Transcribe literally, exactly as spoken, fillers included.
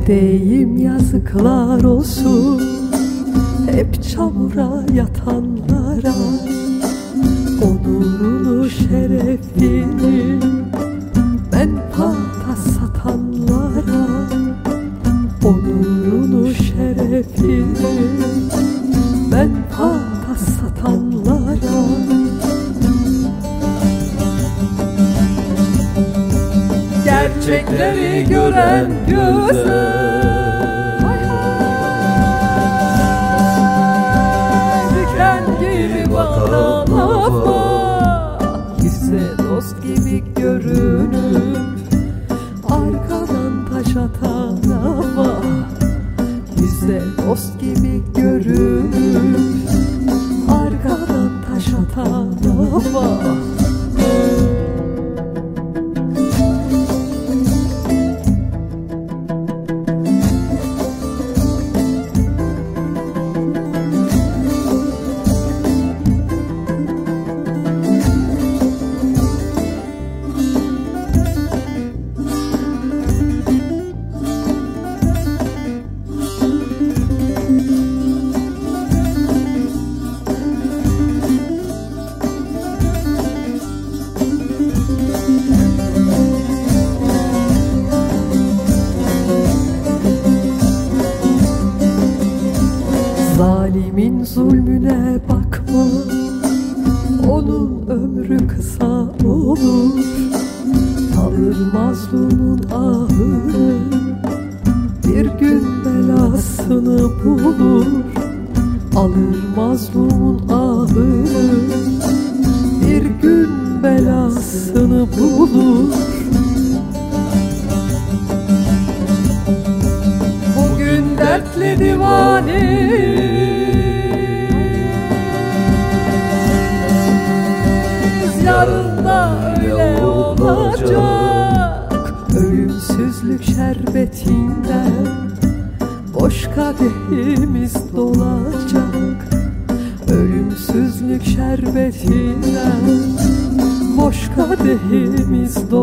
deyim yazıklar olsun hep çamura yatanlara, onurunu şerefini menfaata satanlara, onurunu şerefini menfaata satanlara. Gerçekleri gören göze diken gibi bakan hava, gizli dost gibi görünüp arkadan taş atan hava, gizli dost gibi görünüp arkadan taş atan hava. Zalimin zulmüne bakma, onun ömrü kısa olur. Alır mazlumun ahını, bir gün belasını bulur. Alır mazlumun ahını, bir gün belasını bulur. Bugün dertli divane, yarın da öyle olacak. Ölümsüzlük şerbetinden boş kadehimiz dolacak. Ölümsüzlük şerbetinden boş kadehimiz dolacak.